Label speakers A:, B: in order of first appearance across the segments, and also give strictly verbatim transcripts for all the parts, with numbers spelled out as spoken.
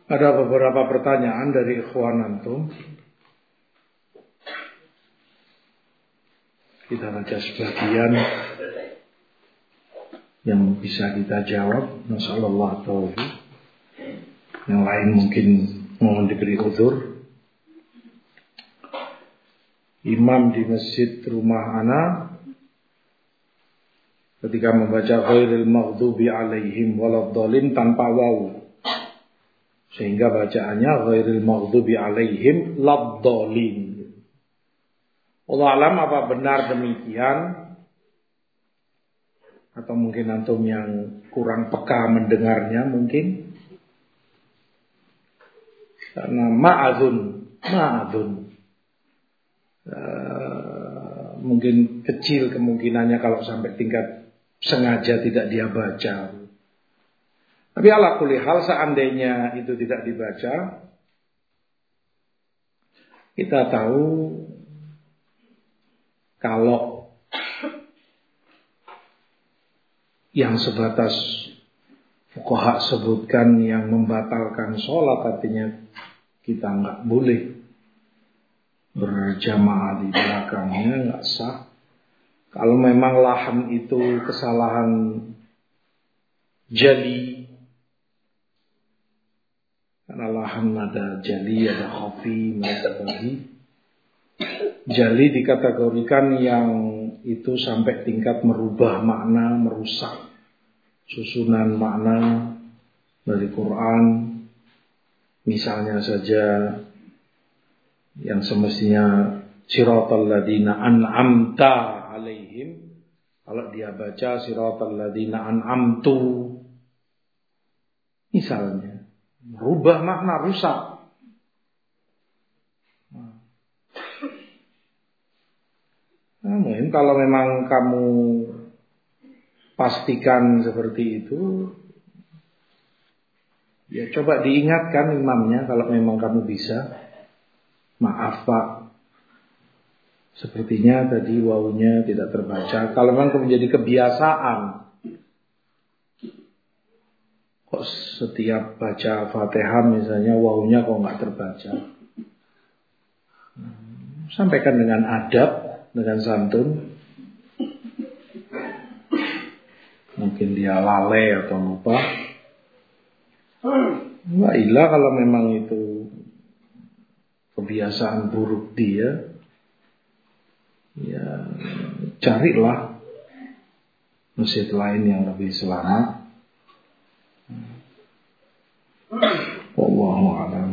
A: Ada beberapa pertanyaan dari ikhwan antum. Kita baca sebagian yang bisa kita jawab. Nasallallahu taufiq. Yang lain mungkin mohon diberi uzur. Imam di masjid rumah ana ketika membaca ghairil maghdubi alaihim waladhdallin tanpa waw, sehingga bacaannya ghairil maghdubi alaihim laddallin. Allah alam apa benar demikian, atau mungkin antum yang kurang peka mendengarnya mungkin, karena ma'adun ma'adun uh, mungkin kecil kemungkinannya kalau sampai tingkat sengaja tidak dia baca. Tapi ala kulli hal, seandainya itu tidak dibaca, kita tahu kalau yang sebatas fuqaha sebutkan yang membatalkan sholat, artinya kita nggak boleh berjamaah di belakangnya, nggak sah. Kalau memang lahan itu kesalahan jali, karena lahan ada jali, ada khafi, ada bagi. Jali dikategorikan yang itu sampai tingkat merubah makna, merusak susunan makna dari Quran. Misalnya saja yang semestinya siratal ladina an'amta alaihim, kalau dia baca siratal ladina an'amtu, misalnya merubah makna, rusak. Namun kalau memang kamu pastikan seperti itu, ya coba diingatkan imamnya kalau memang kamu bisa. Maaf Pak, sepertinya tadi wawunya tidak terbaca. Kalau memang menjadi kebiasaan, kok setiap baca Fatihah misalnya wawunya kok nggak terbaca, sampaikan dengan adab, dengan santun. Mungkin dia lalai atau lupa. Wa illa kalau memang itu kebiasaan buruk dia, ya carilah masjid lain yang lebih selamat. Wallahu a'lam.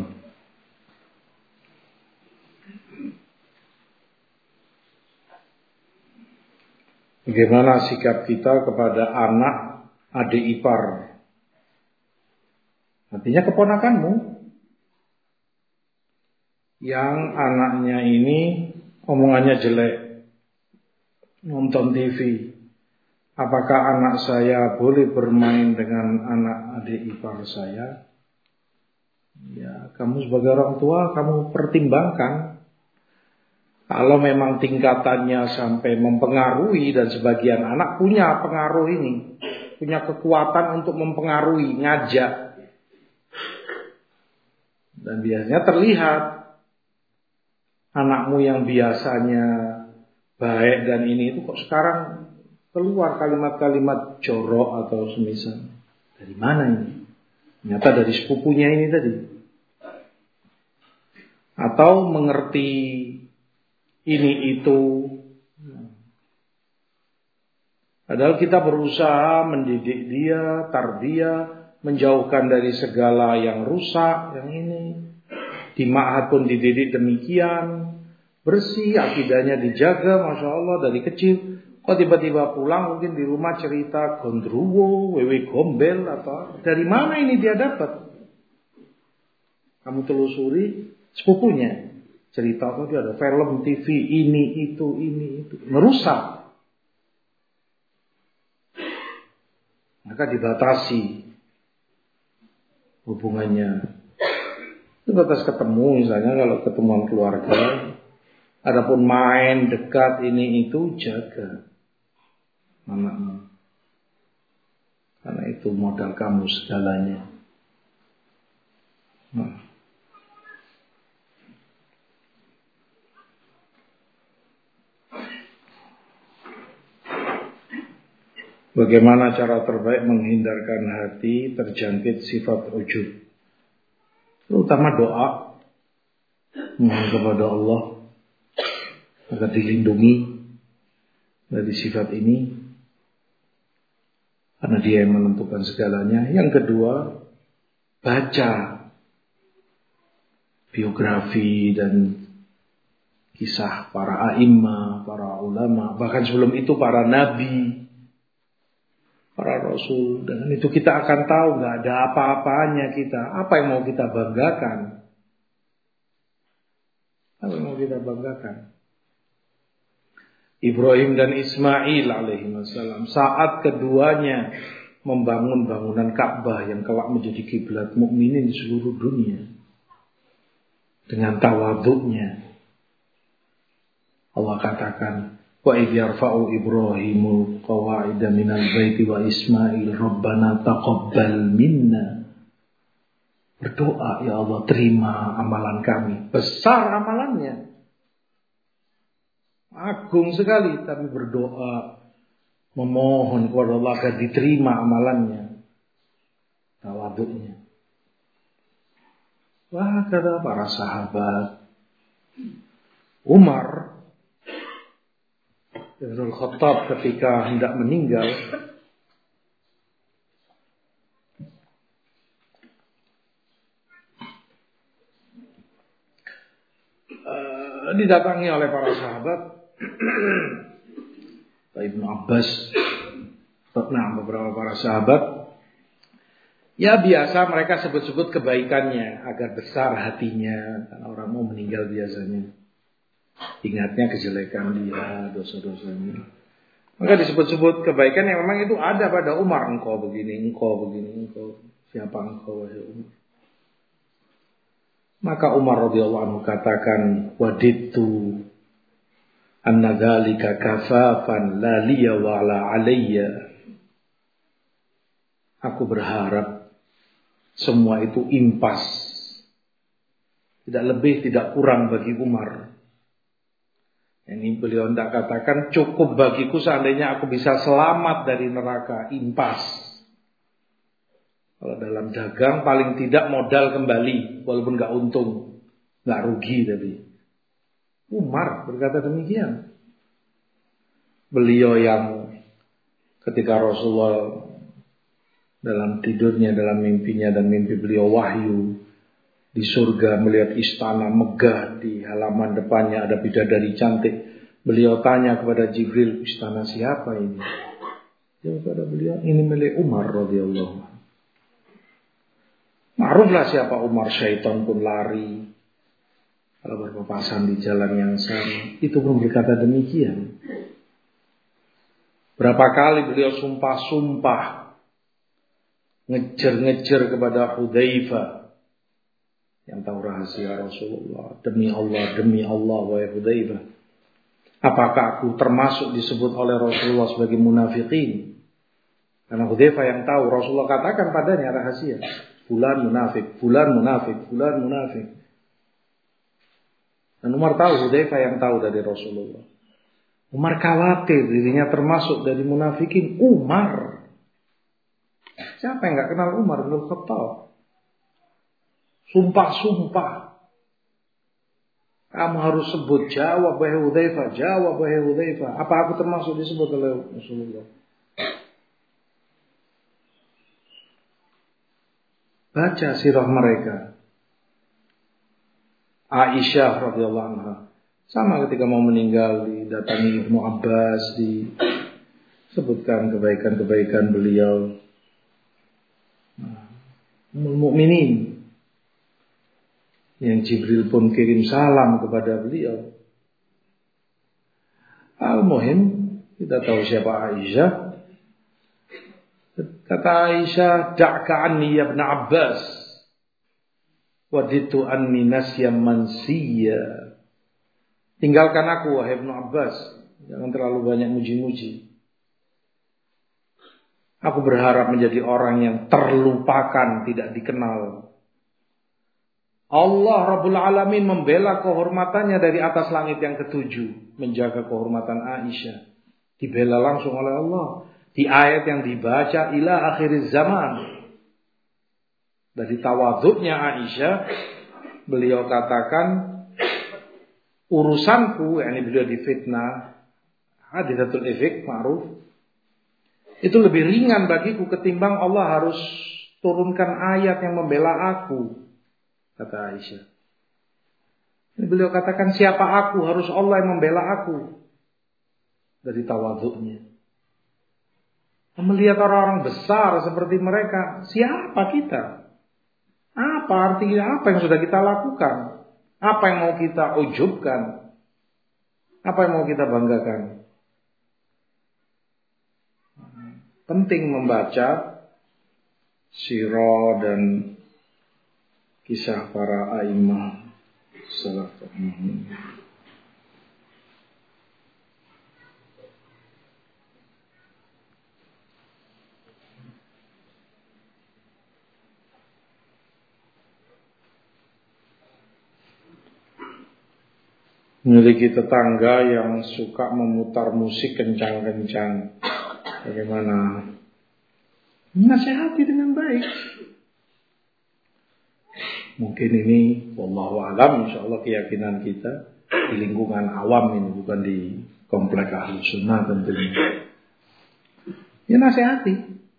A: Bagaimana sikap kita kepada anak adik ipar? Artinya keponakanmu yang anaknya ini omongannya jelek, nonton T V. Apakah anak saya boleh bermain dengan anak adik ipar saya? Ya, kamu sebagai orang tua, kamu pertimbangkan. Kalau memang tingkatannya sampai mempengaruhi, dan sebagian anak punya pengaruh ini, punya kekuatan untuk mempengaruhi, ngajak. Dan biasanya terlihat anakmu yang biasanya baik dan ini itu kok sekarang keluar kalimat-kalimat jorok atau semisal. Dari mana ini? Ternyata dari sepupunya ini tadi. Atau mengerti ini itu. Padahal kita berusaha mendidik dia, tarbiyah, menjauhkan dari segala yang rusak, yang ini. Di ma'had pun dididik demikian, bersih, akidahnya dijaga, masya Allah dari kecil. Kok tiba-tiba pulang mungkin di rumah cerita gondruwo, wewe gombel atau dari mana ini dia dapat? Kamu telusuri sepupunya. Cerita tadi ada film, T V, ini, itu, ini, itu. Merusak. Maka dibatasi hubungannya. Itu batas ketemu, misalnya kalau ketemuan keluarga. Adapun main, dekat, ini, itu, jaga anakmu. Karena itu modal kamu segalanya. Nah. Bagaimana cara terbaik menghindarkan hati terjangkit sifat ujub? Terutama doa, mohon kepada Allah agar dilindungi dari sifat ini, karena Dia yang menentukan segalanya. Yang kedua, baca biografi dan kisah para a'immah, para ulama, bahkan sebelum itu para nabi, para rasul. Dengan itu kita akan tahu gak ada apa-apanya kita. Apa yang mau kita banggakan? Apa yang mau kita banggakan? Ibrahim dan Ismail alaihissalam, saat keduanya membangun bangunan Ka'bah yang kelak menjadi kiblat mukminin di seluruh dunia, dengan tawadhu'nya, Allah katakan, wa idh yarfa'u Ibrahimul qawa'ida minal baiti wa Ismail rabbana taqabbal minna. Berdoa, ya Allah, terima amalan kami. Besar amalannya, agung sekali, tapi berdoa memohon kepada Allah agar diterima amalannya, tawadhu'nya. Wah, kata para sahabat. Umar Ibn Khattab ketika hendak meninggal, uh, didatangi oleh para sahabat, Ibnu Abbas, nah beberapa para sahabat. Ya biasa mereka sebut-sebut kebaikannya agar besar hatinya, karena orang mau meninggal biasanya ingatnya kejelekan dia, dosa-dosanya. Maka disebut-sebut kebaikan yang memang itu ada pada Umar. Engkau begini, engkau begini, engkau. Siapa engkau, wahai Umar? Maka Umar radhiyallahu anhu katakan, wadidtu anna dzalika kafafan la liya wa la alayya. Aku berharap semua itu impas, tidak lebih, tidak kurang bagi Umar. Ini beliau hendak katakan, cukup bagiku seandainya aku bisa selamat dari neraka, impas. Kalau dalam dagang paling tidak modal kembali, walaupun gak untung, gak rugi tapi. Umar berkata demikian. Beliau yang ketika Rasulullah dalam tidurnya, dalam mimpinya, dan mimpi beliau wahyu, di surga melihat istana megah, di halaman depannya ada bidadari cantik. Beliau tanya kepada Jibril, istana siapa ini? Dia kepada beliau, ini milik Umar radhiyallahu anhu. Ma'ruflah siapa Umar, syaitan pun lari kalau berpapasan di jalan yang sama. Itu pun berkata demikian. Berapa kali beliau sumpah-sumpah, ngejar-ngejar kepada Hudzaifah yang tahu rahasia Rasulullah. Demi Allah, demi Allah, wahai Hudzaifah, apakah aku termasuk disebut oleh Rasulullah sebagai munafikin? Karena Hudzaifah yang tahu, Rasulullah katakan padanya rahasia, fulan munafik, fulan munafik, fulan munafik. Dan Umar tahu, Hudzaifah yang tahu dari Rasulullah. Umar khawatir dirinya termasuk dari munafikin. Umar, siapa yang gak kenal Umar bin Khattab? Sumpah-sumpah. Kamu harus sebut, jawab wahai Hudzaifah, jawab wahai Hudzaifah. Apa aku termasuk disebut oleh Rasulullah? Baca sirah mereka. Aisyah radhiyallahu anha, sama ketika mau meninggal didatangi Ibnu Abbas, disebutkan kebaikan-kebaikan beliau. Ummul Mukminin, yang Jibril pun kirim salam kepada beliau. Al-Muhim, kita tahu siapa Aisyah. Kata Aisyah, da'ka anni ya Ibn Abbas, waditu anni nasyam mansiyya. Tinggalkan aku, wahai Ibn Abbas, jangan terlalu banyak muji-muji. Aku berharap menjadi orang yang terlupakan, tidak dikenal. Allah Rabbul Alamin membela kehormatannya dari atas langit yang ketujuh, menjaga kehormatan Aisyah. Dibela langsung oleh Allah di ayat yang dibaca ila akhir zaman. Dari tawadhu'nya Aisyah, beliau katakan, urusanku, yakni beliau difitnah, hadisatul ifk ma'ruf, itu lebih ringan bagiku ketimbang Allah harus turunkan ayat yang membela aku, kata Aisyah. Ini beliau katakan, siapa aku, harus Allah yang membela aku. Dari tawadhu'nya. Melihat orang-orang besar seperti mereka, siapa kita? Apa artinya, apa yang sudah kita lakukan? Apa yang mau kita ujubkan? Apa yang mau kita banggakan? Penting membaca sirah dan kisah para a'immah salaf. Memiliki tetangga yang suka memutar musik kencang-kencang. Bagaimana? Nasihati dengan baik. Mungkin ini wallahu alam, insyaallah keyakinan kita di lingkungan awam ini, bukan di komplek ahli sunnah tentunya. Ya nasihati.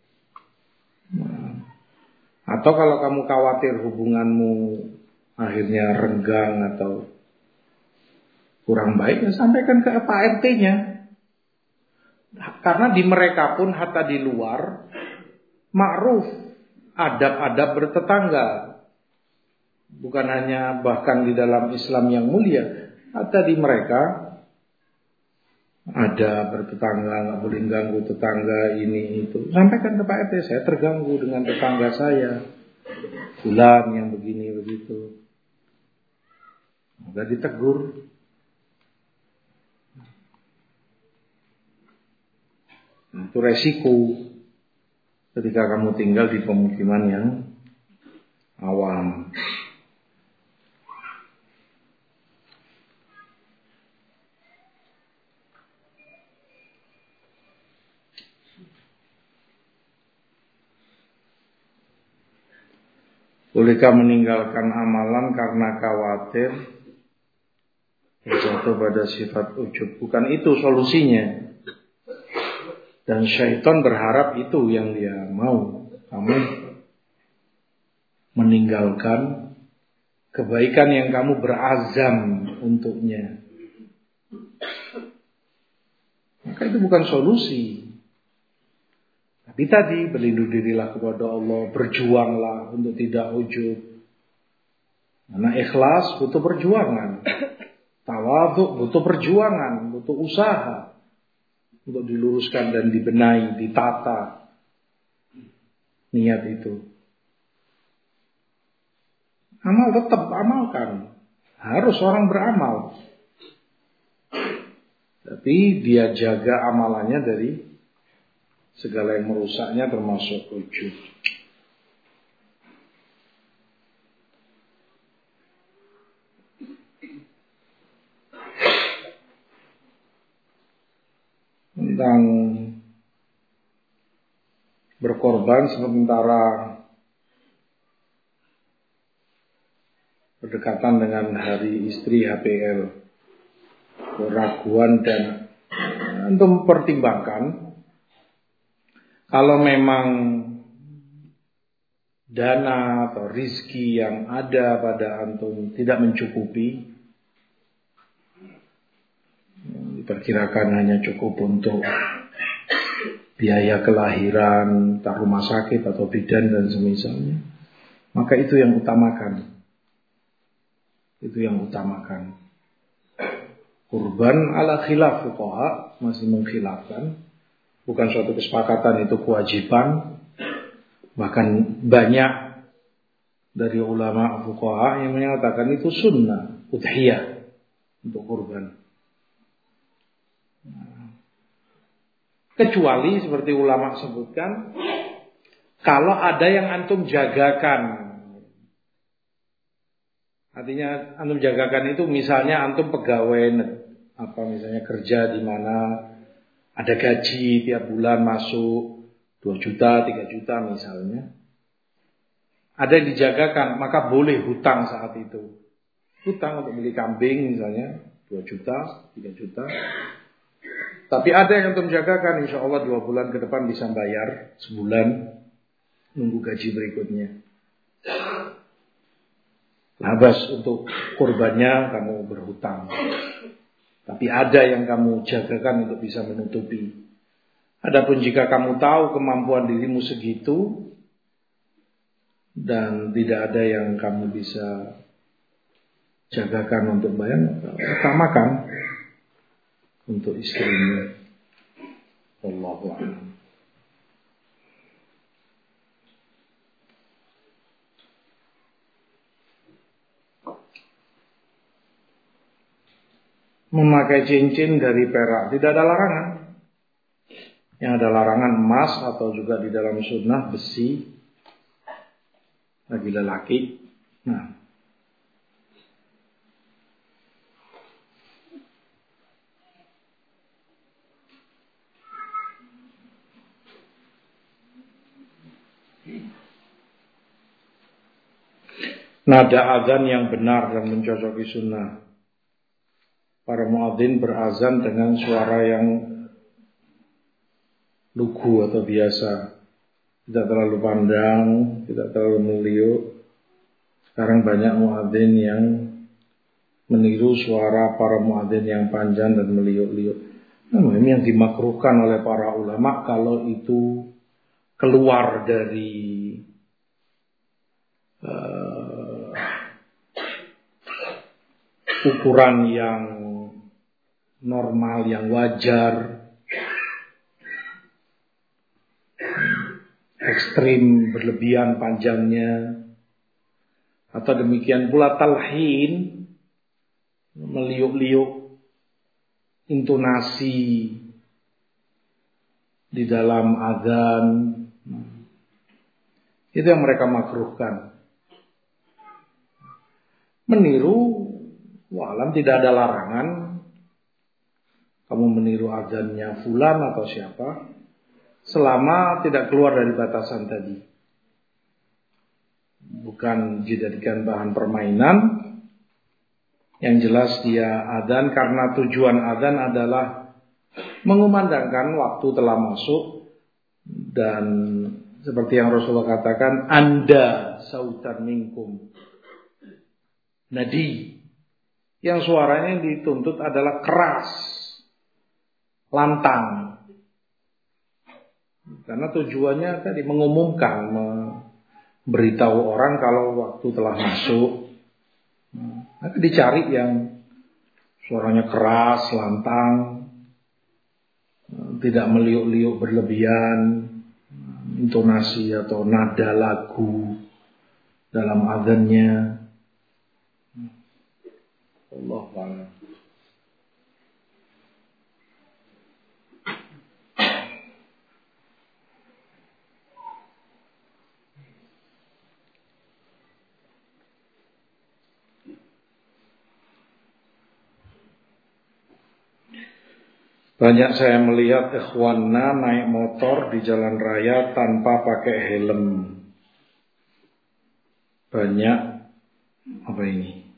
A: Nah, atau kalau kamu khawatir hubunganmu akhirnya renggang atau kurang baik, ya sampaikan ke Pak R T-nya. Karena di mereka pun hatta di luar ma'ruf, adab-adab bertetangga. Bukan hanya bahkan di dalam Islam yang mulia, hatta di mereka ada bertetangga, nggak boleh ganggu tetangga ini itu. Sampaikan ke Pak R T, saya terganggu dengan tetangga saya, fulan yang begini begitu. Nggak ditegur. Itu resiko ketika kamu tinggal di pemukiman yang awam. Bolehkah meninggalkan amalan karena khawatir jatuh pada sifat ujub? Bukan itu solusinya. Dan syaitan berharap itu yang dia mau. Kamu meninggalkan kebaikan yang kamu berazam untuknya. Maka itu bukan solusi. Tapi tadi berlindung dirilah kepada Allah, berjuanglah untuk tidak ujub. Karena ikhlas butuh perjuangan. Tawadhu butuh perjuangan, butuh usaha untuk diluruskan dan dibenahi, ditata niat itu. Amal tetap amalkan. Harus orang beramal. Tapi dia jaga amalannya dari segala yang merusaknya termasuk ujub. Tentang berkorban sementara berdekatan dengan hari istri H P L, keraguan dan untuk mempertimbangkan kalau memang dana atau rizki yang ada pada antum tidak mencukupi, diperkirakan hanya cukup untuk biaya kelahiran, entah rumah sakit atau bidan dan semisalnya, maka itu yang utamakan. Itu yang utamakan. Kurban ala khilaf fuqaha, masih mengkhilafkan. Bukan suatu kesepakatan, itu kewajiban. Bahkan banyak dari ulama fuqaha yang menyatakan itu sunnah, udhiyah untuk kurban. Kecuali seperti ulama sebutkan, kalau ada yang antum jagakan, Artinya antum jagakan itu misalnya antum pegawai apa misalnya kerja di mana ada gaji tiap bulan masuk dua juta, tiga juta misalnya. Ada yang dijagakan, maka boleh hutang saat itu. Hutang untuk beli kambing misalnya dua juta, tiga juta. Tapi ada yang antum jagakan, insya Allah dua bulan ke depan bisa bayar sebulan, nunggu gaji berikutnya. Labas untuk kurbannya kamu berhutang. Tapi ada yang kamu jagakan untuk bisa menutupi. Adapun jika kamu tahu kemampuan dirimu segitu dan tidak ada yang kamu bisa jagakan untuk bayar, utamakan untuk istrinya. Wallahu a'lam. Memakai cincin dari perak tidak ada larangan. Yang ada larangan emas atau juga di dalam sunnah besi bagi lelaki. Nah, nada azan yang benar dan mencocoki sunnah. Para muadzin berazan dengan suara yang lugu atau biasa, tidak terlalu pandang, tidak terlalu meliuk. Sekarang banyak muadzin yang meniru suara para muadzin yang panjang dan meliuk-liuk. Nah, ini yang dimakruhkan oleh para ulama kalau itu keluar dari uh, ukuran yang normal, yang wajar, ekstrim, berlebihan panjangnya, atau demikian pula talhin, meliuk-liuk intonasi di dalam adzan, itu yang mereka makruhkan. Meniru, walam tidak ada larangan. Kamu meniru adzannya fulan atau siapa, selama tidak keluar dari batasan tadi. Bukan dijadikan bahan permainan. Yang jelas dia adzan karena tujuan adzan adalah mengumandangkan waktu telah masuk. Dan seperti yang Rasulullah katakan, Anda sautan minkum nadi. Yang suaranya dituntut adalah keras, lantang. Karena tujuannya tadi mengumumkan, memberitahu orang kalau waktu telah masuk. Maka dicari yang suaranya keras, lantang, tidak meliuk-liuk berlebihan, intonasi atau nada lagu dalam adzannya. Allah a'lam. Banyak saya melihat ikhwanna naik motor di jalan raya tanpa pakai helm. Banyak apa ini?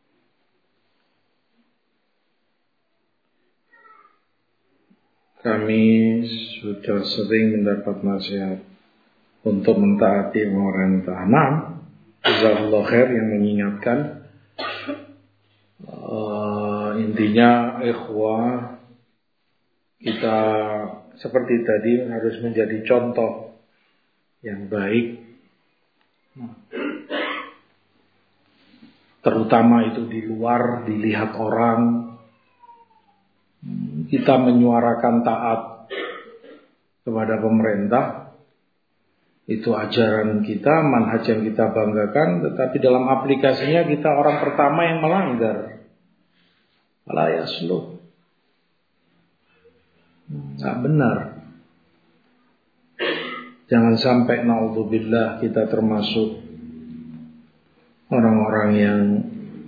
A: Kami sudah sering mendapat nasihat untuk mentaati pemerintah. Nah, jazakallahu khair yang mengingatkan. Uh, intinya ikhwah, kita seperti tadi harus menjadi contoh yang baik, terutama itu di luar dilihat orang. Kita menyuarakan taat kepada pemerintah, itu ajaran kita, manhaj yang kita banggakan. Tetapi dalam aplikasinya kita orang pertama yang melanggar. Ala yasluh, nggak benar. Jangan sampai naudzubillah kita termasuk orang-orang yang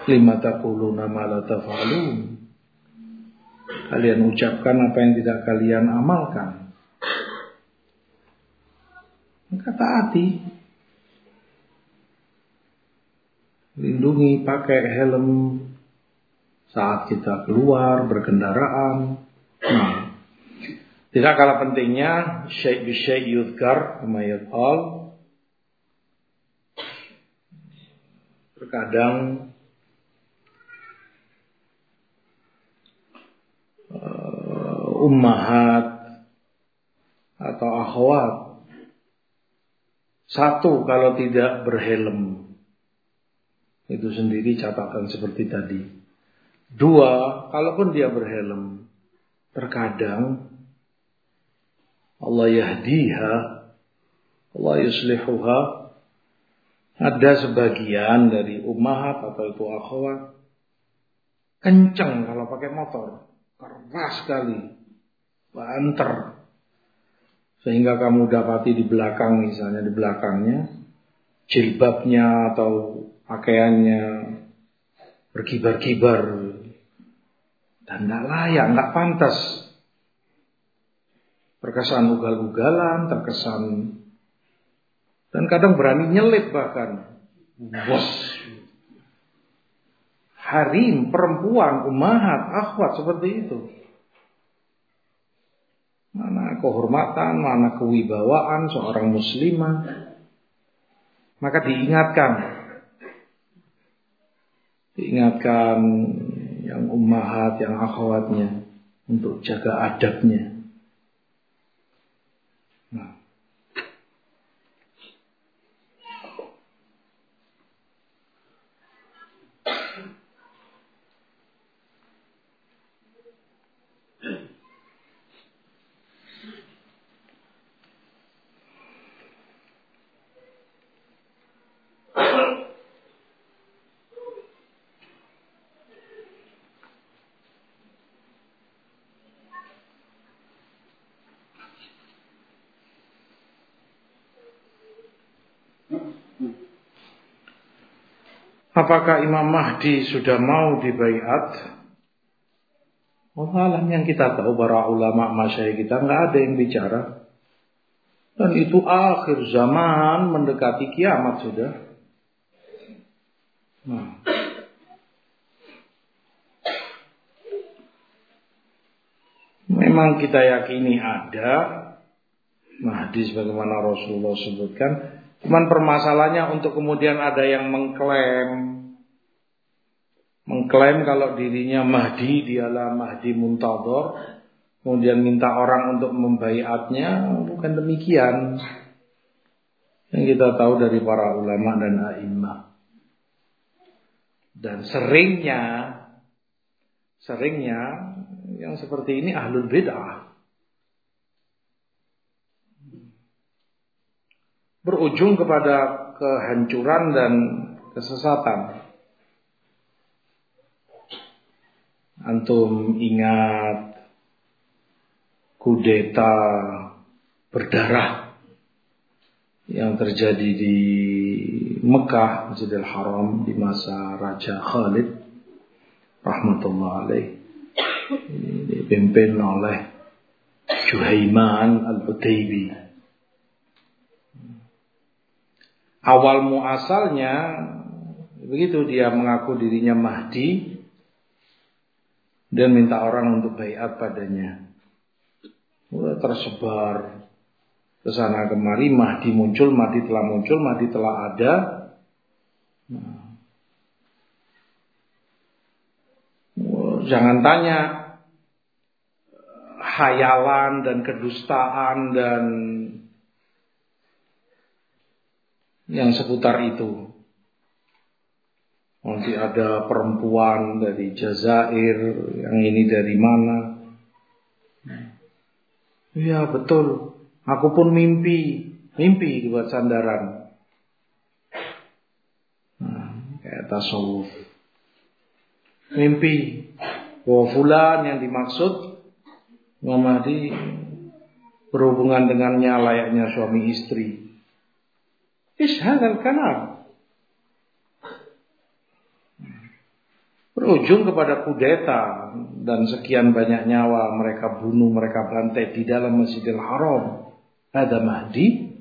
A: Lima taquluna ma la taf'alun. Kalian ucapkan apa yang tidak kalian amalkan. Maka taati. Lindungi, pakai helm saat kita keluar berkendaraan. Nah, tidak kalah pentingnya syai' bi syai' yudhkar kama yaqal. Terkadang uh, ummahat atau akhwat satu kalau tidak berhelm itu sendiri catatan seperti tadi. Dua, kalaupun dia berhelm, terkadang Allah yahdiha, Allah yuslihuha. Ada sebagian dari ummahat atau itu akhwat kenceng kalau pakai motor, keras sekali, banter, sehingga kamu dapati di belakang, misalnya di belakangnya jilbabnya atau pakaiannya berkibar-kibar dan tidak layak, nggak pantas, terkesan ugal-ugalan, terkesan. Dan kadang berani nyelip bahkan. Bos. Harim, perempuan, ummahat, akhwat seperti itu. Mana kehormatan, mana kewibawaan seorang muslimah. Maka diingatkan. Diingatkan yang ummahat, yang akhwatnya. Untuk jaga adabnya. Nah. Apakah Imam Mahdi sudah mau dibaiat? Allah alam, yang kita tahu para ulama masyayikh kita nggak ada yang bicara. Dan itu akhir zaman, mendekati kiamat sudah. Nah. Memang kita yakini ada Mahdi sebagaimana Rasulullah sebutkan. Cuman permasalahannya untuk kemudian ada yang mengklaim Mengklaim kalau dirinya Mahdi, dialah Mahdi Muntadhar, kemudian minta orang untuk membaiatnya, bukan demikian. Yang kita tahu dari para ulama dan a'immah. Dan seringnya, seringnya yang seperti ini ahlul bid'ah. Berujung kepada kehancuran dan kesesatan. Antum ingat kudeta berdarah yang terjadi di Mekah, Masjidil Haram di masa Raja Khalid rahmatullah alaih, dipimpin oleh Juhaiman al-Utaibi. Awal muasalnya begitu, dia mengaku dirinya Mahdi dan minta orang untuk baiat padanya. Udah tersebar ke sana kemari, Mahdi muncul, Mahdi telah muncul, Mahdi telah ada. Nah. Jangan tanya hayalan dan kedustaan dan yang seputar itu. Nanti ada perempuan dari Jazair, yang ini dari mana? Iya betul, aku pun mimpi, mimpi dibuat sandaran. Nah, kayak tasawuf. Mimpi bahwa fulan yang dimaksud Imam Mahdi berhubungan dengannya layaknya suami istri. Ish hadal kalam. berujung kepada kudeta dan sekian banyak nyawa mereka bunuh, mereka bantai di dalam Masjidil Haram. Ada Mahdi.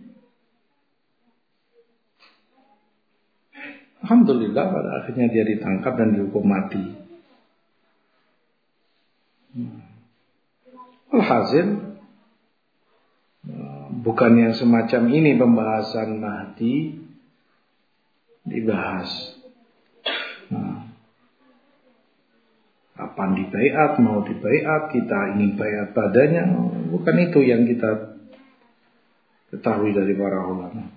A: Alhamdulillah pada akhirnya dia ditangkap dan dihukum mati. Alhasil bukan yang semacam ini pembahasan Mahdi dibahas. Nah, kapan dibaiat, mau dibaiat, kita ingin baiat padanya, bukan itu yang kita ketahui dari para ulama.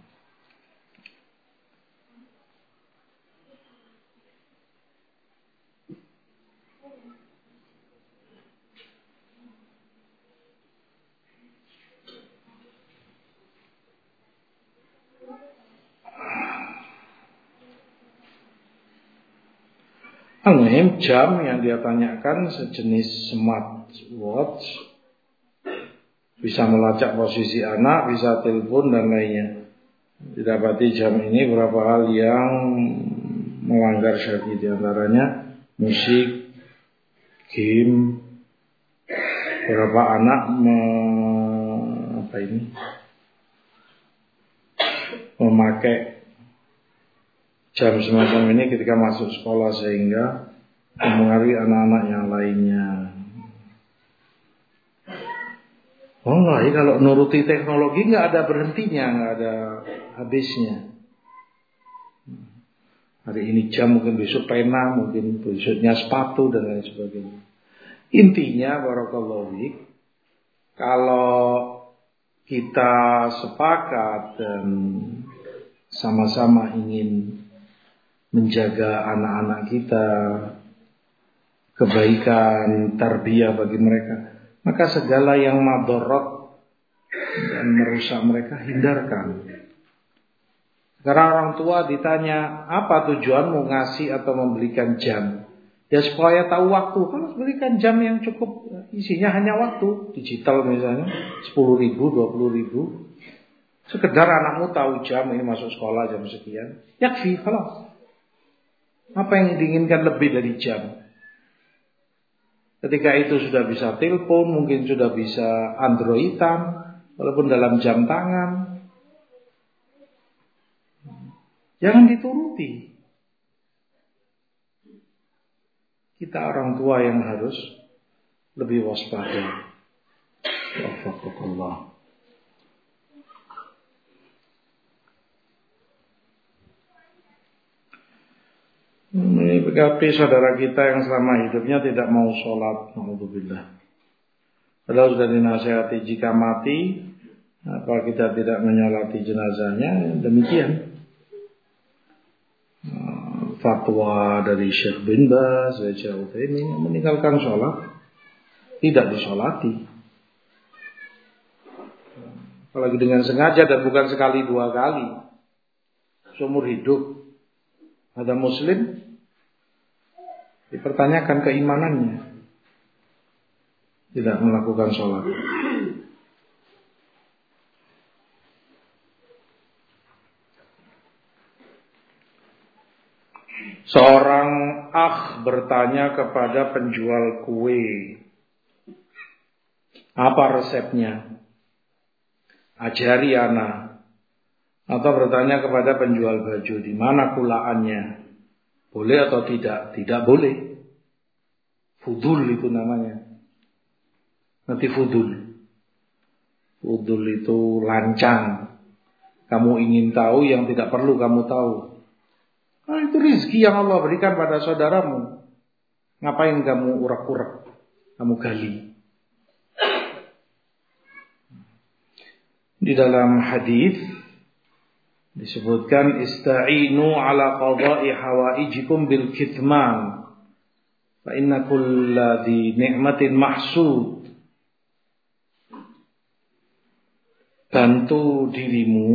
A: Al-Muhim, jam yang dia tanyakan sejenis smartwatch, bisa melacak posisi anak, bisa telepon dan lainnya. Didapati jam ini beberapa hal yang melanggar syar'i, di antaranya musik, game. Beberapa anak me, apa ini, memakai jam semacam ini ketika masuk sekolah sehingga mempengaruhi anak-anak yang lainnya. Oh enggak, ya, kalau nuruti teknologi nggak ada berhentinya, nggak ada habisnya. Hari ini jam, mungkin besok pena, mungkin besoknya sepatu dan lain sebagainya. Intinya barakallahu fiik, kalau kita sepakat dan sama-sama ingin menjaga anak-anak kita, kebaikan, tarbiyah bagi mereka, maka segala yang madharat dan merusak mereka hindarkan. Karena orang tua ditanya, apa tujuanmu ngasih atau membelikan jam? Ya supaya tahu waktu. Kalau belikan jam yang cukup isinya hanya waktu, digital misalnya sepuluh ribu, dua puluh ribu, sekedar anakmu tahu jam ini masuk sekolah jam sekian, yakfi, kalau apa yang diinginkan lebih dari jam? Ketika itu sudah bisa telepon, mungkin sudah bisa androidan, walaupun dalam jam tangan. Jangan dituruti. Kita orang tua yang harus lebih waspada. Wafaqqallah. Ini P K P saudara kita yang selama hidupnya tidak mau sholat, alhamdulillah. Padahal sudah dinasihati jika mati, apa kita tidak menyolati jenazahnya, demikian. Fatwa dari Syekh bin Baz, Syekh Utsaimin, meninggalkan sholat, tidak disolati. Apalagi dengan sengaja dan bukan sekali dua kali, seumur hidup. Ada muslim dipertanyakan keimanannya, tidak melakukan sholat. Seorang akh bertanya kepada penjual kue, apa resepnya? Ajari ana. Atau bertanya kepada penjual baju, di mana kulaannya? Boleh atau tidak? Tidak boleh. Fudul itu namanya. Nanti fudul. Fudul itu lancang. Kamu ingin tahu yang tidak perlu kamu tahu. Nah, itu rezeki yang Allah berikan pada saudaramu. Ngapain kamu urak-urak? Kamu gali. Di dalam hadis disebutkan, ista'inu ala qada'i hawaijikum bil kitman fa inna kulla dhi ni'matin mahsud. Bantu dirimu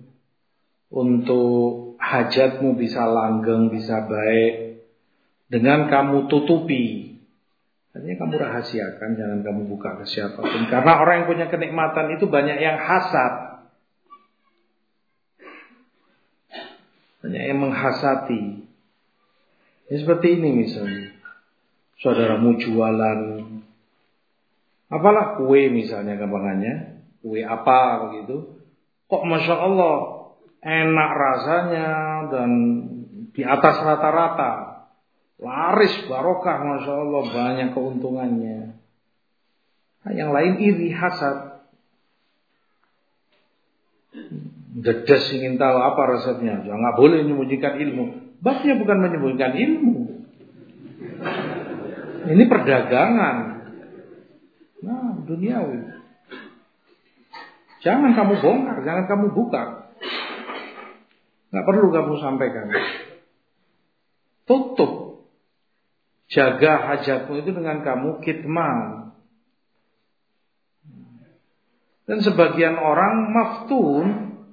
A: untuk hajatmu bisa langgeng, bisa baik, dengan kamu tutupi. Artinya kamu rahasiakan, jangan kamu buka ke siapapun. Karena orang yang punya kenikmatan itu banyak yang hasad, banyak yang menghasati. Ya, seperti ini misalnya. saudaramu jualan apalah kue misalnya gampangannya, kue apa begitu, kok Masya Allah enak rasanya dan di atas rata-rata, laris barokah Masya Allah, banyak keuntungannya. Nah, yang lain iri, hasad, dedes ingin tahu apa resepnya. Jangan boleh menyembunyikan ilmu. Babnya bukan menyembunyikan ilmu. Ini perdagangan. Nah, duniawi. Jangan kamu bongkar, jangan kamu buka. Nggak perlu kamu sampaikan. Tutup. Jaga hajatmu itu dengan kamu kitman. Dan sebagian orang maftun,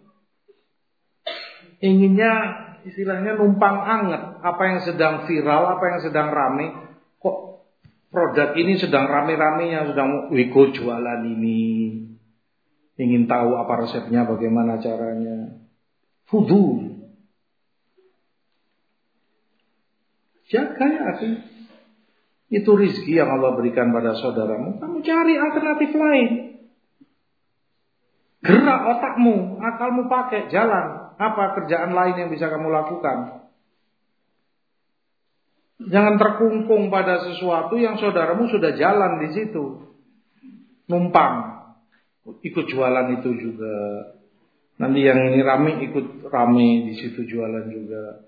A: inginnya istilahnya numpang anget. Apa yang sedang viral, apa yang sedang rame. Kok produk ini sedang rame-ramenya, sedang wiko jualan ini. Ingin tahu apa resepnya, bagaimana caranya. Fudul. Jaga ya akhi. Itu rizki yang Allah berikan pada saudaramu. Kamu cari alternatif lain. Gerak otakmu, akalmu pakai, jalan. Apa kerjaan lain yang bisa kamu lakukan? Jangan terkungkung pada sesuatu yang saudaramu sudah jalan di situ. Numpang. Ikut jualan itu juga. Nanti yang ini rame ikut rame di situ jualan juga.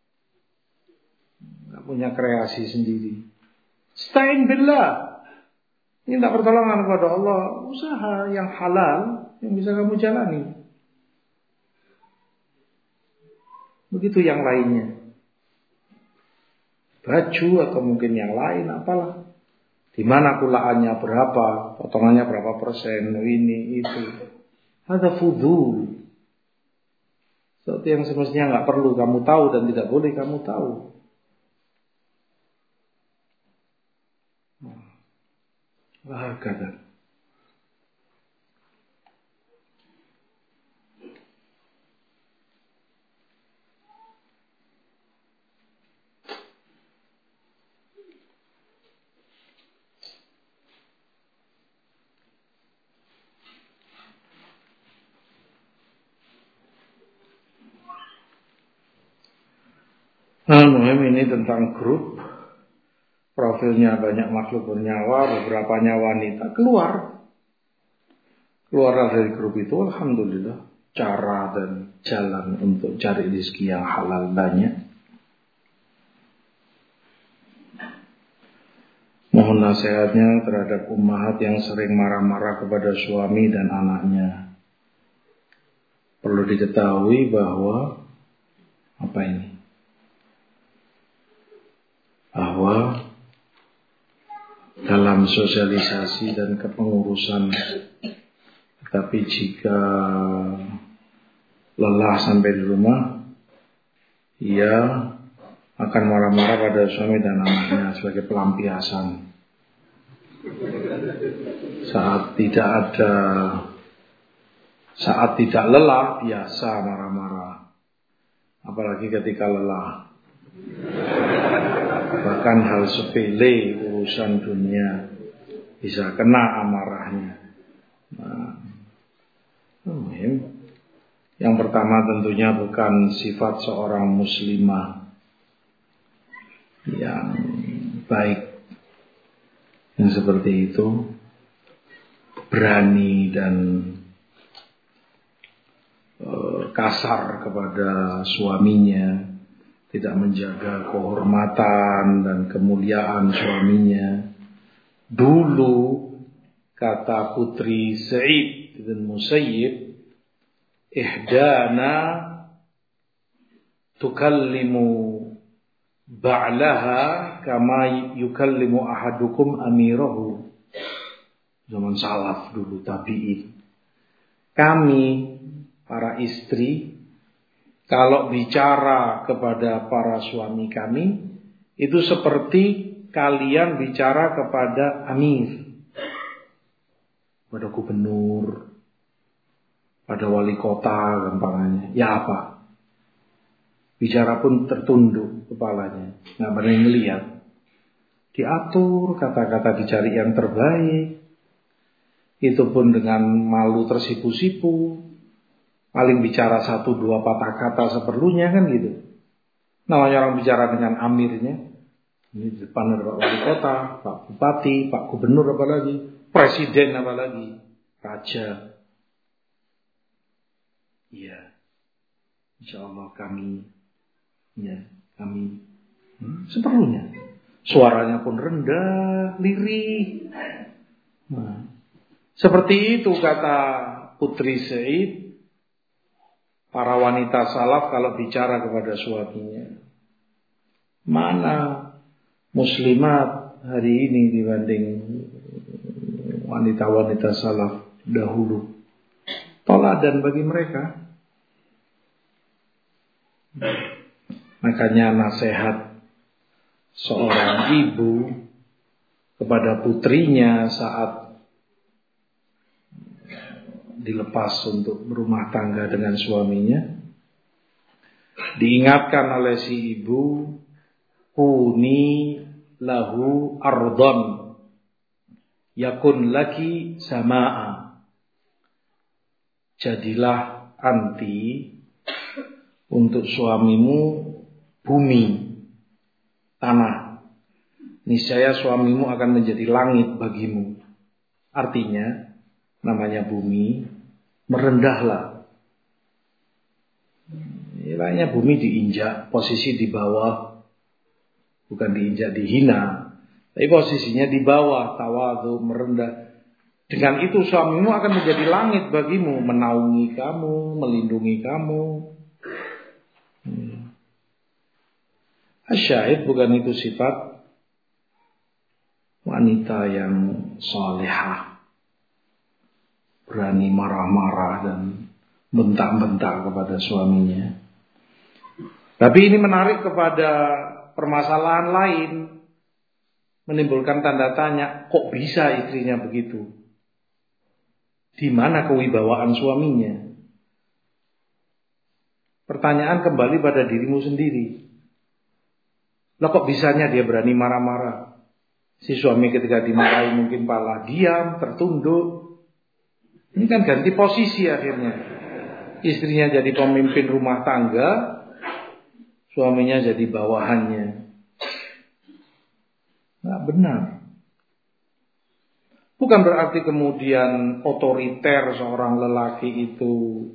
A: Gak punya kreasi sendiri. Stain billah. Minta pertolongan kepada Allah. Usaha yang halal yang bisa kamu jalani. Begitu yang lainnya. Baju atau mungkin yang lain apalah. Di mana kulaannya berapa, potongannya berapa persen, ini itu. Ada fudul. Sesuatu yang semestinya nggak perlu kamu tahu dan tidak boleh kamu tahu. Wah, kadang. Nah, ini tentang grup. Profilnya banyak makhluk bernyawa, beberapanya wanita. Keluar. Keluar dari grup itu, alhamdulillah. Cara dan jalan untuk cari rezeki yang halal banyak. Mohon nasihatnya terhadap ummahat yang sering marah-marah kepada suami dan anaknya. Perlu diketahui bahwa apa ini? Bahwa dalam sosialisasi dan kepengurusan, tapi jika lelah sampai di rumah, ia akan marah-marah pada suami dan anaknya sebagai pelampiasan. Saat tidak ada, saat tidak lelah biasa marah-marah, apalagi ketika lelah. Bahkan hal sepele urusan dunia bisa kena amarahnya. Nah, yang pertama tentunya bukan sifat seorang muslimah yang baik, yang seperti itu berani dan uh, kasar kepada suaminya, tidak menjaga kehormatan dan kemuliaan suaminya. Dulu kata putri Sa'id bin Musayyib, ihdana tukallimu ba'laha kama yukallimu ahadukum amirahu. Zaman salaf dulu, tabi'in. Kami para istri kalau bicara kepada para suami kami, itu seperti kalian bicara kepada amir, pada gubernur, pada wali kota gampangannya. Ya apa? Bicara pun tertunduk kepalanya, nggak berani melihat. diatur, kata-kata dicari yang terbaik. Itu pun dengan malu tersipu-sipu. Paling bicara satu dua patah kata seperlunya kan gitu. Namanya orang bicara dengan amirnya. Ini di depan ada Pak Wali Kota, Pak Bupati, Pak Gubernur apalagi, Presiden apalagi, Raja. Iya. Insya Allah kami, ya kami hmm, seperlunya. Suaranya pun rendah, lirih. Nah, seperti itu kata Putri Said, para wanita salaf kalau bicara kepada suaminya. Mana muslimat hari ini dibanding wanita-wanita salaf dahulu? Toladan bagi mereka. Makanya nasihat seorang ibu kepada putrinya saat dilepas untuk berumah tangga dengan suaminya, diingatkan oleh si ibu, kuni lahu ardon yakun laki sama'a. Jadilah anti untuk suamimu bumi, tanah. Niscaya suamimu akan menjadi langit bagimu. Artinya, namanya bumi, merendahlah. Istilahnya bumi diinjak, posisi di bawah, bukan diinjak dihina, tapi posisinya di bawah, tawadhu, merendah. Dengan itu suamimu akan menjadi langit bagimu, menaungi kamu, melindungi kamu. Hmm. Asyahid, bukan itu sifat wanita yang salihah, berani marah-marah dan bentak-bentak kepada suaminya. Tapi ini menarik kepada permasalahan lain, menimbulkan tanda tanya, kok bisa istrinya begitu? Di mana kewibawaan suaminya? Pertanyaan kembali pada dirimu sendiri. Lah kok bisanya dia berani marah-marah? Si suami ketika dimarahi mungkin malah diam, tertunduk. Ini kan ganti posisi akhirnya. Istrinya jadi pemimpin rumah tangga, suaminya jadi bawahannya. Nggak benar. Bukan berarti kemudian otoriter seorang lelaki itu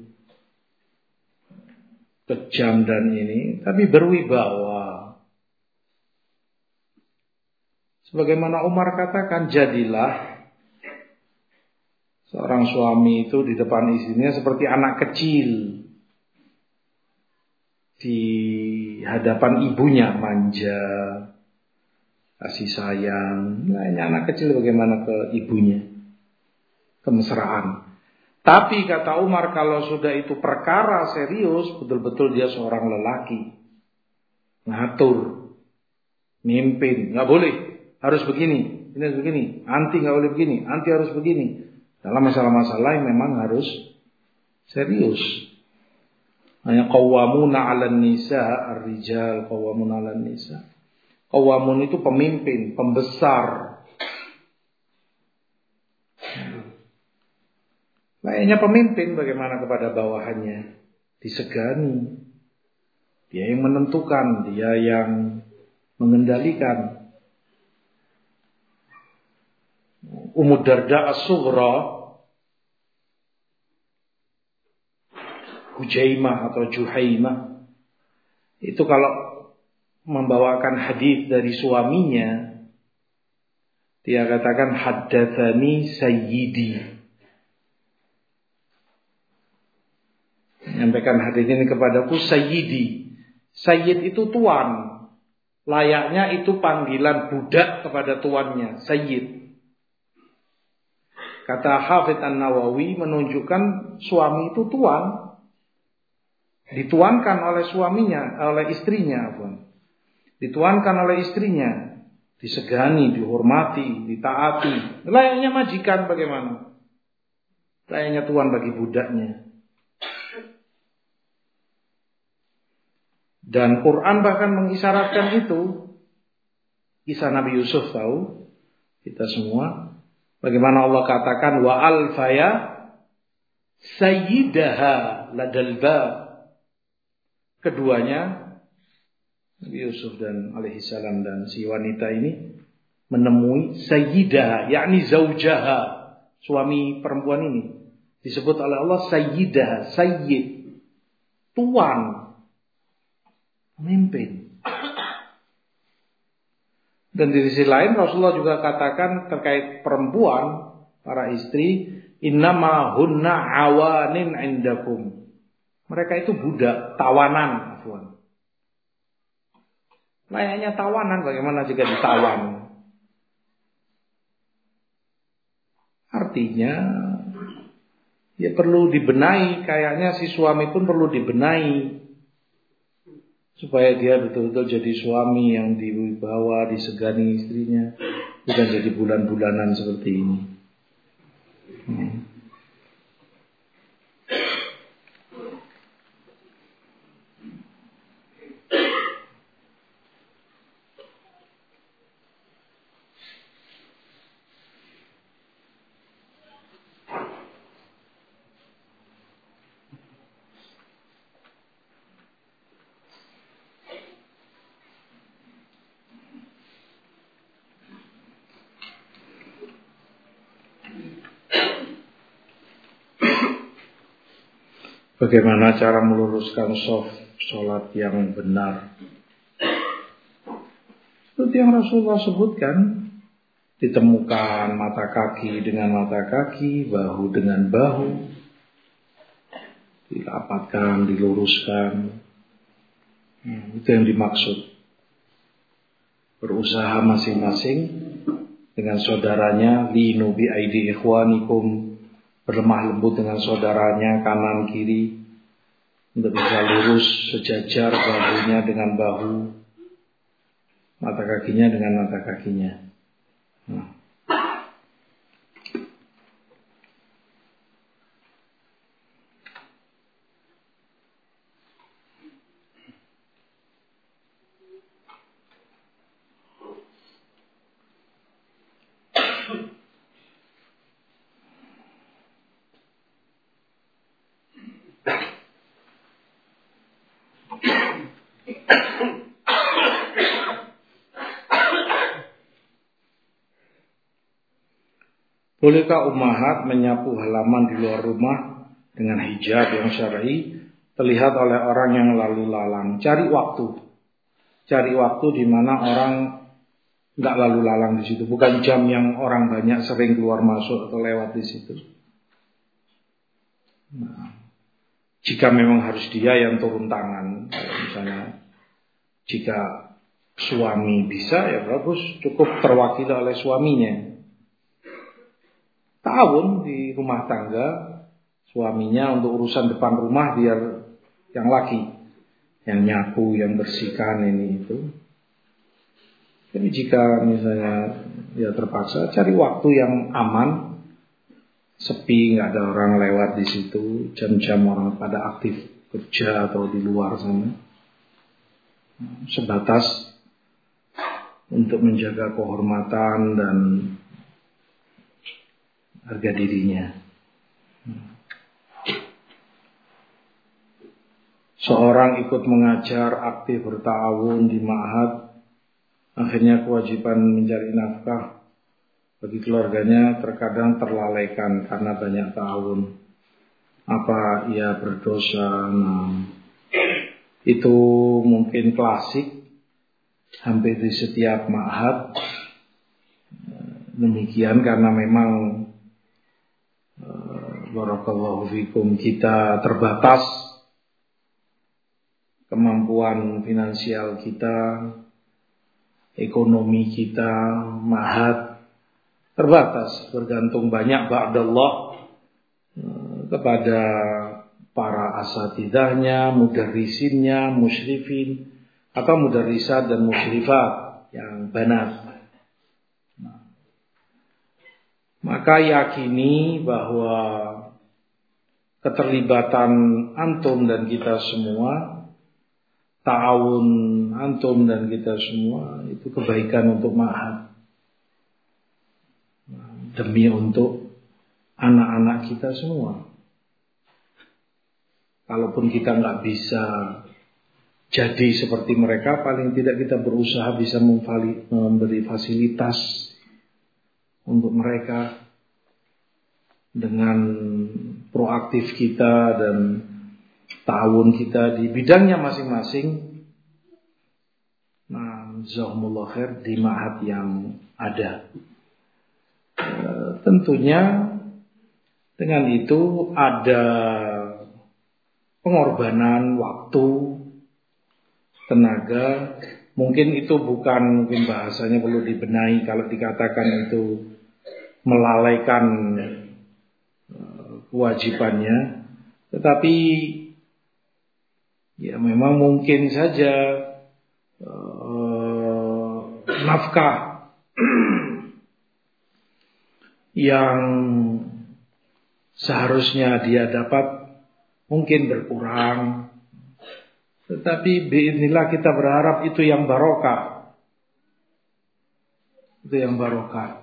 A: kejam dan ini, tapi berwibawa. Sebagaimana Umar katakan, jadilah seorang suami itu di depan istrinya seperti anak kecil. Di hadapan ibunya manja, kasih sayang. Lainnya anak kecil bagaimana ke ibunya, kemesraan. Tapi kata Umar, kalau sudah itu perkara serius, betul-betul dia seorang lelaki, ngatur, mimpin, nggak boleh, harus begini, ini harus begini, anti nggak boleh begini, anti harus begini. Dalam masalah-masalah yang memang harus serius. Hanya qawwamuna 'alan nisa, ar-rijal qawwamuna 'alan nisa. Qawwamun itu pemimpin, pembesar. Layaknya pemimpin bagaimana kepada bawahannya, disegani. Dia yang menentukan, dia yang mengendalikan. Ummu Darda as-Sughra, Hujaimah atau Juhaimah, itu kalau membawakan hadis dari suaminya, dia katakan haddatsani sayyidi. Menyampaikan hadis ini kepadaku sayyidi. Sayyid itu tuan. Layaknya itu panggilan budak kepada tuannya, sayyid. Kata Hafidz An-Nawawi menunjukkan suami itu tuan. Dituankan oleh suaminya, oleh istrinya, pun. Dituankan oleh istrinya, disegani, dihormati, ditaati. Layaknya majikan bagaimana? Layaknya tuan bagi budaknya. Dan Quran bahkan mengisyaratkan itu. Kisah Nabi Yusuf tahu kita semua. Bagaimana Allah katakan wa alfaya sayyidaha ladal bab. Keduanya Nabi Yusuf dan alaihi salam dan si wanita ini menemui sayyidaha, yakni zaujaha, suami perempuan ini. Disebut oleh Allah sayyidaha, sayyid, tuan, pemimpin. Dan di sisi lain Rasulullah juga katakan terkait perempuan, para istri, innama hunna awanin indakum. Mereka itu budak, tawanan, afwan. Layaknya tawanan, bagaimana jika ditawan? Artinya ya perlu dibenahi, kayaknya si suami pun perlu dibenahi supaya dia betul-betul jadi suami yang dibawa, disegani istrinya, bukan jadi bulan-bulanan seperti ini. Hmm. Bagaimana cara meluruskan soft sholat yang benar? Seperti yang Rasulullah sebutkan, ditemukan mata kaki dengan mata kaki, bahu dengan bahu, dirapatkan, diluruskan. Hmm, itu yang dimaksud. Berusaha masing-masing dengan saudaranya, linu bi aidi ikhwanikum, berlemah lembut dengan saudaranya kanan kiri untuk bisa lurus sejajar, bahunya dengan bahu, mata kakinya dengan mata kakinya. Nah. Bolehkah ummahat menyapu halaman di luar rumah dengan hijab yang syar'i terlihat oleh orang yang lalu lalang? Cari waktu, cari waktu di mana orang nggak lalu lalang di situ, bukan jam yang orang banyak sering keluar masuk atau lewat di situ. Nah, jika memang harus dia yang turun tangan, misalnya jika suami bisa ya bagus, cukup terwakili oleh suaminya. Ta'awun di rumah tangga, suaminya untuk urusan depan rumah biar yang laki yang nyapu, yang bersihkan ini itu. Jadi jika misalnya dia terpaksa, cari waktu yang aman, sepi, nggak ada orang lewat di situ, jam-jam orang pada aktif kerja atau di luar sana, sebatas untuk menjaga kehormatan dan harga dirinya. Seorang ikut mengajar, aktif berta'awun di ma'had, akhirnya kewajiban mencari nafkah bagi keluarganya terkadang terlalaikan karena banyak ta'awun. Apa ia berdosa? Nah, itu mungkin klasik hampir di setiap ma'had. Demikian karena memang barakallahu fikum, kita terbatas kemampuan finansial kita, ekonomi kita, ma'had terbatas, bergantung banyak ba'dallah kepada para asatidahnya, mudarrisinnya, musyrifin atau mudarrisat dan musyrifat yang banat. Maka yakini bahwa keterlibatan antum dan kita semua ta'awun antum dan kita semua itu kebaikan untuk ma'had. Demi untuk anak-anak kita semua. Kalaupun kita nggak bisa jadi seperti mereka, paling tidak kita berusaha bisa memberi fasilitas untuk mereka dengan proaktif kita dan ta'awun kita di bidangnya masing-masing. Nah, jazakumullah khair di ma'had yang ada. Tentunya dengan itu ada pengorbanan waktu, tenaga. Mungkin itu bukan, mungkin bahasanya perlu dibenahi kalau dikatakan itu melalaikan kewajibannya. Tetapi ya memang mungkin saja uh, nafkah yang seharusnya dia dapat mungkin berkurang. Tetapi biiznillah kita berharap itu yang barokah. Itu yang barokah.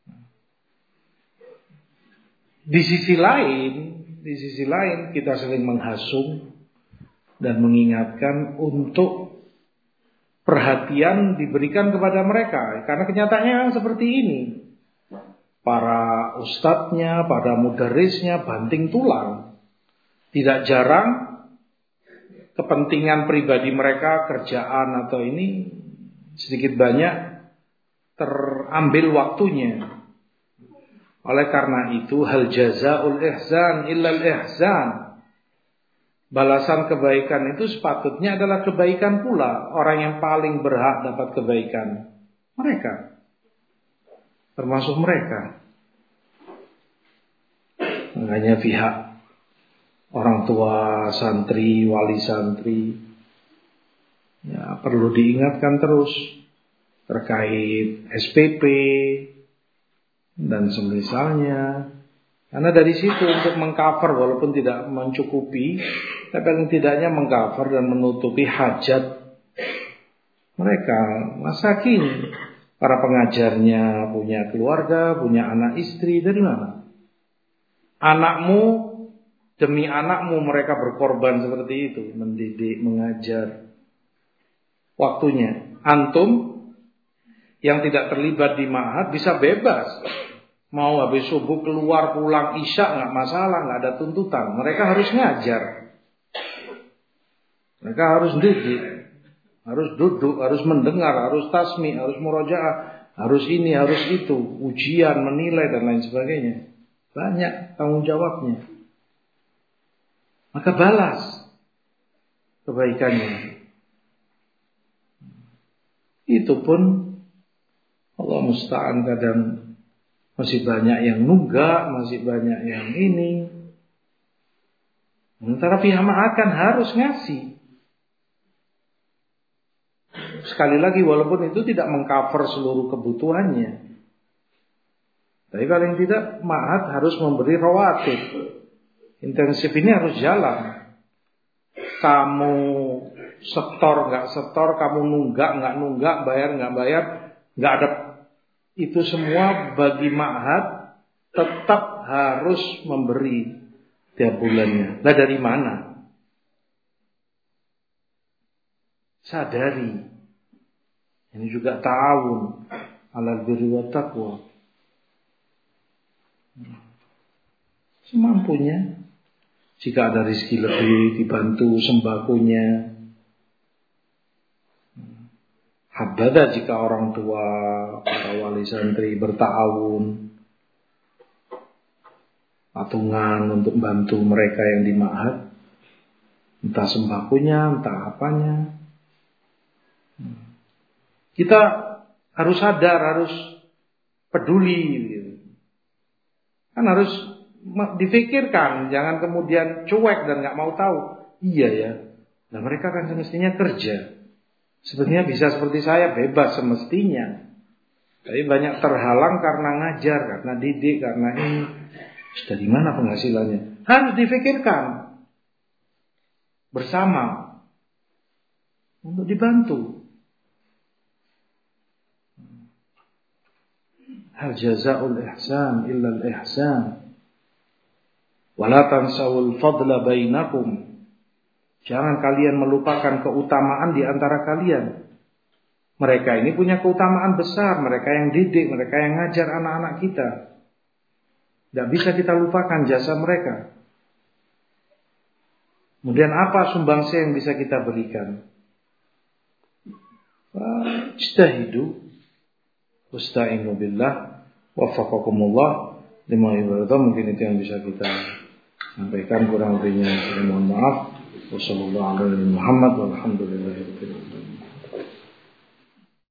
A: Di sisi lain, di sisi lain kita sering menghasung dan mengingatkan untuk perhatian diberikan kepada mereka. Karena kenyataannya seperti ini. Para ustadznya, para mudarisnya banting tulang. Tidak jarang kepentingan pribadi mereka, kerjaan atau ini sedikit banyak terambil waktunya. Oleh karena itu, hal jazaul ihsan illal ihsan. Balasan kebaikan itu sepatutnya adalah kebaikan pula. Orang yang paling berhak dapat kebaikan mereka. Termasuk mereka. Makanya pihak orang tua santri, wali santri, ya perlu diingatkan terus terkait S P P dan semisalnya. Karena dari situ untuk mengcover walaupun tidak mencukupi, tapi paling tidaknya mengcover dan menutupi hajat mereka, masakin. Para pengajarnya punya keluarga, punya anak istri, dari mana? Anakmu, demi anakmu mereka berkorban seperti itu, mendidik, mengajar. Waktunya, antum yang tidak terlibat di ma'had bisa bebas. Mau habis subuh keluar pulang isya nggak masalah, nggak ada tuntutan. Mereka harus ngajar, mereka harus didik, harus duduk, harus mendengar, harus tasmi, harus murojaah, harus ini, harus itu, ujian, menilai dan lain sebagainya. Banyak tanggung jawabnya. Maka balas kebaikannya. Itu pun Allah musta'an kadang masih banyak yang nunggak, masih banyak yang ini. Sementara pihak ma'had kan harus ngasih. Sekali lagi walaupun itu tidak mengcover seluruh kebutuhannya. Tapi paling tidak ma'had harus memberi rawatib. Intensif ini harus jalan. Kamu setor nggak setor, kamu nunggak nggak nunggak, bayar nggak bayar, nggak ada. Itu semua bagi ma'had tetap harus memberi tiap bulannya. Lah dari mana? Sadari. Ini juga ta'awun alal birri wa taqwa. Semampunya. Jika ada rezeki lebih, dibantu sembakonya. Habada jika orang tua, para wali santri berta'awun, patungan untuk bantu mereka yang di ma'had, entah sembakonya, entah apanya. Kita harus sadar, harus peduli, gitu. Kan harus difikirkan, jangan kemudian cuek dan nggak mau tahu. Iya ya, nah mereka kan semestinya kerja. Sebenarnya bisa seperti saya, bebas semestinya. Tapi banyak terhalang karena ngajar, karena didik, karena ini. Dari mana penghasilannya? Harus difikirkan bersama. untuk dibantu. Hal jazaa'ul ihsan illa al-ihsan. Wala tansawul fadla bainakum. Jangan kalian melupakan keutamaan di antara kalian. Mereka ini punya keutamaan besar. Mereka yang didik, mereka yang ngajar anak-anak kita. Tidak bisa kita lupakan jasa mereka. Kemudian apa sumbangsi yang bisa kita berikan? Ijtahidu wasta'inu billah waffaqakumullah lima ibadah. Mungkin itu yang bisa kita sampaikan, kurang lebihnya saya mohon maaf. Wassallallahu alaihi Muhammad walhamdulillahi rabbil alamin.